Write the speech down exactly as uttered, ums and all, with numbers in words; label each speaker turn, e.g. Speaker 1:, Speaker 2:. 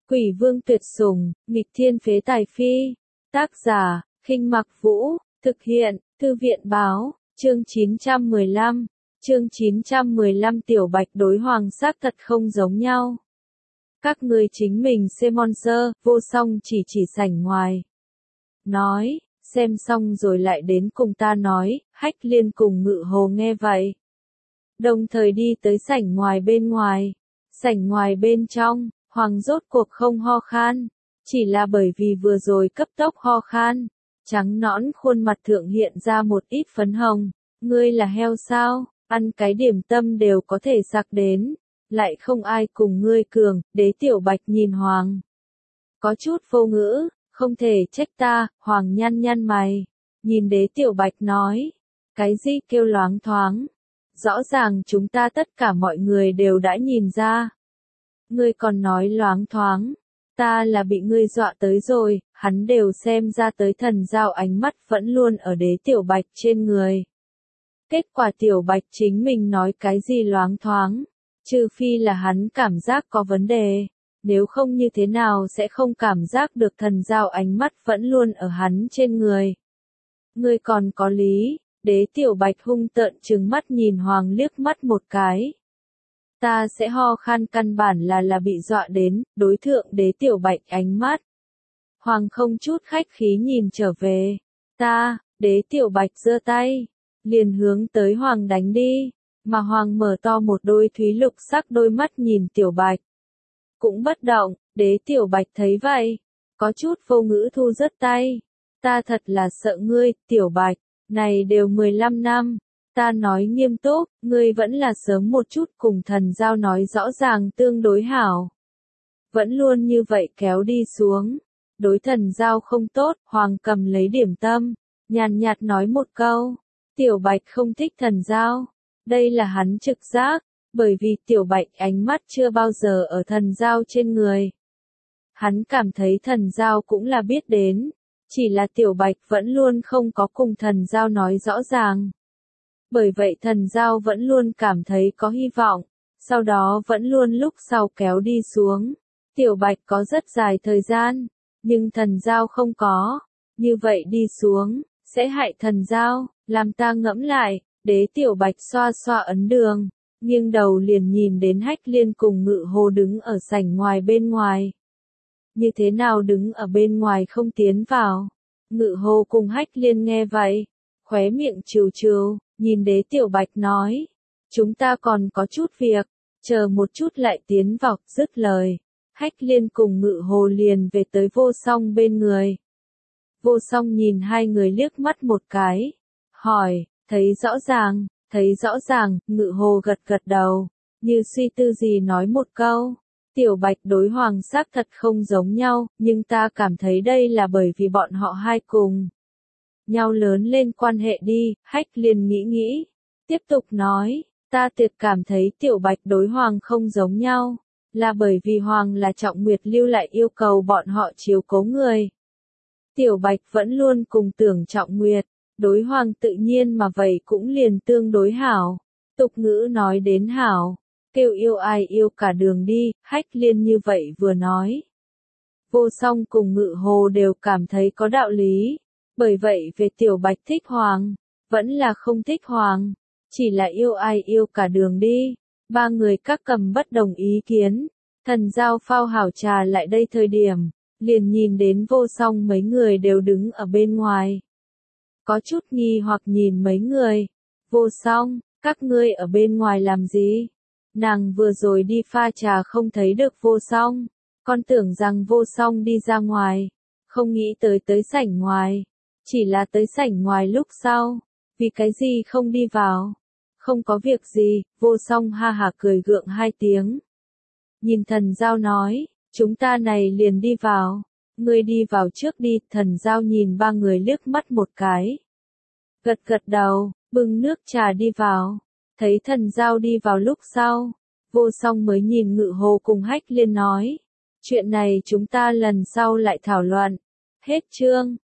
Speaker 1: Quỷ vương tuyệt sủng, nghịch thiên phế tài phi. Tác giả, Khinh Mặc Vũ, thực hiện, Thư viện báo, chương chín trăm mười lăm. Chương chín trăm mười lăm Tiểu Bạch đối Hoàng xác thật không giống nhau. Các ngươi chính mình xem monster, Vô Song chỉ chỉ sảnh ngoài. Nói, xem xong rồi lại đến cùng ta nói, Hách Liên cùng Ngự Hồ nghe vậy. Đồng thời đi tới sảnh ngoài bên ngoài. Sảnh ngoài bên trong, Hoàng rốt cuộc không ho khan. Chỉ là bởi vì vừa rồi cấp tốc ho khan. Trắng nõn khuôn mặt thượng hiện ra một ít phấn hồng. Ngươi là heo sao, ăn cái điểm tâm đều có thể sặc đến. Lại không ai cùng ngươi cường, Đế Tiểu Bạch nhìn Hoàng. Có chút vô ngữ, không thể trách ta, Hoàng nhăn nhăn mày. Nhìn Đế Tiểu Bạch nói, cái gì kêu loáng thoáng. Rõ ràng chúng ta tất cả mọi người đều đã nhìn ra. Ngươi còn nói loáng thoáng. Ta là bị ngươi dọa tới rồi, hắn đều xem ra tới thần giao ánh mắt vẫn luôn ở Đế Tiểu Bạch trên người. Kết quả Tiểu Bạch chính mình nói cái gì loáng thoáng. Trừ phi là hắn cảm giác có vấn đề. Nếu không như thế nào sẽ không cảm giác được thần giao ánh mắt vẫn luôn ở hắn trên người. Ngươi còn có lý. Đế Tiểu Bạch hung tợn trừng mắt nhìn Hoàng liếc mắt một cái. Ta sẽ ho khan căn bản là là bị dọa đến, đối thượng Đế Tiểu Bạch ánh mắt. Hoàng không chút khách khí nhìn trở về. Ta, Đế Tiểu Bạch giơ tay, liền hướng tới Hoàng đánh đi, mà Hoàng mở to một đôi thúy lục sắc đôi mắt nhìn Tiểu Bạch. Cũng bất động, Đế Tiểu Bạch thấy vậy, có chút vô ngữ thu rớt tay. Ta thật là sợ ngươi, Tiểu Bạch. Này đều mười lăm năm, ta nói nghiêm túc, ngươi vẫn là sớm một chút cùng thần giao nói rõ ràng tương đối hảo. Vẫn luôn như vậy kéo đi xuống, đối thần giao không tốt, Hoàng cầm lấy điểm tâm, nhàn nhạt nói một câu, Tiểu Bạch không thích thần giao, đây là hắn trực giác, bởi vì Tiểu Bạch ánh mắt chưa bao giờ ở thần giao trên người. Hắn cảm thấy thần giao cũng là biết đến. Chỉ là Tiểu Bạch vẫn luôn không có cùng thần giao nói rõ ràng. Bởi vậy thần giao vẫn luôn cảm thấy có hy vọng, sau đó vẫn luôn lúc sau kéo đi xuống. Tiểu Bạch có rất dài thời gian, nhưng thần giao không có. Như vậy đi xuống, sẽ hại thần giao, làm ta ngẫm lại. Đế Tiểu Bạch xoa xoa ấn đường, nghiêng đầu liền nhìn đến Hách Liên cùng Ngự Hồ đứng ở sảnh ngoài bên ngoài. Như thế nào đứng ở bên ngoài không tiến vào. Ngự Hồ cùng Hách Liên nghe vậy, khóe miệng trừ trừ, nhìn Đế Tiểu Bạch nói, chúng ta còn có chút việc, chờ một chút lại tiến vào, dứt lời. Hách Liên cùng Ngự Hồ liền về tới Vô Song bên người. Vô Song nhìn hai người liếc mắt một cái, hỏi, thấy rõ ràng, thấy rõ ràng, Ngự Hồ gật gật đầu, như suy tư gì nói một câu. Tiểu Bạch đối Hoàng xác thật không giống nhau, nhưng ta cảm thấy đây là bởi vì bọn họ hai cùng nhau lớn lên quan hệ đi. Hách Liên nghĩ nghĩ, tiếp tục nói, ta tuyệt cảm thấy Tiểu Bạch đối Hoàng không giống nhau, là bởi vì Hoàng là Trọng Nguyệt lưu lại yêu cầu bọn họ chiếu cố người. Tiểu Bạch vẫn luôn cùng tưởng Trọng Nguyệt, đối Hoàng tự nhiên mà vậy cũng liền tương đối hảo. Tục ngữ nói đến hảo. Kêu yêu ai yêu cả đường đi, Hách Liên như vậy vừa nói. Vô Song cùng Ngự Hồ đều cảm thấy có đạo lý. Bởi vậy về Tiểu Bạch thích Hoàng, vẫn là không thích Hoàng. Chỉ là yêu ai yêu cả đường đi. Ba người các cầm bất đồng ý kiến. Thần giao phao hảo trà lại đây thời điểm, liền nhìn đến Vô Song mấy người đều đứng ở bên ngoài. Có chút nghi hoặc nhìn mấy người. Vô Song, các ngươi ở bên ngoài làm gì? Nàng vừa rồi đi pha trà không thấy được Vô Song, con tưởng rằng Vô Song đi ra ngoài, không nghĩ tới tới sảnh ngoài, chỉ là tới sảnh ngoài lúc sau, vì cái gì không đi vào, không có việc gì. Vô Song ha hả cười gượng hai tiếng. Nhìn thần giao nói, chúng ta này liền đi vào, ngươi đi vào trước đi. Thần giao nhìn ba người liếc mắt một cái, gật gật đầu, bưng nước trà đi vào. Thấy thần giao đi vào lúc sau, Vô Song mới nhìn Ngự Hồ cùng Hách Liên nói, chuyện này chúng ta lần sau lại thảo luận. Hết chương.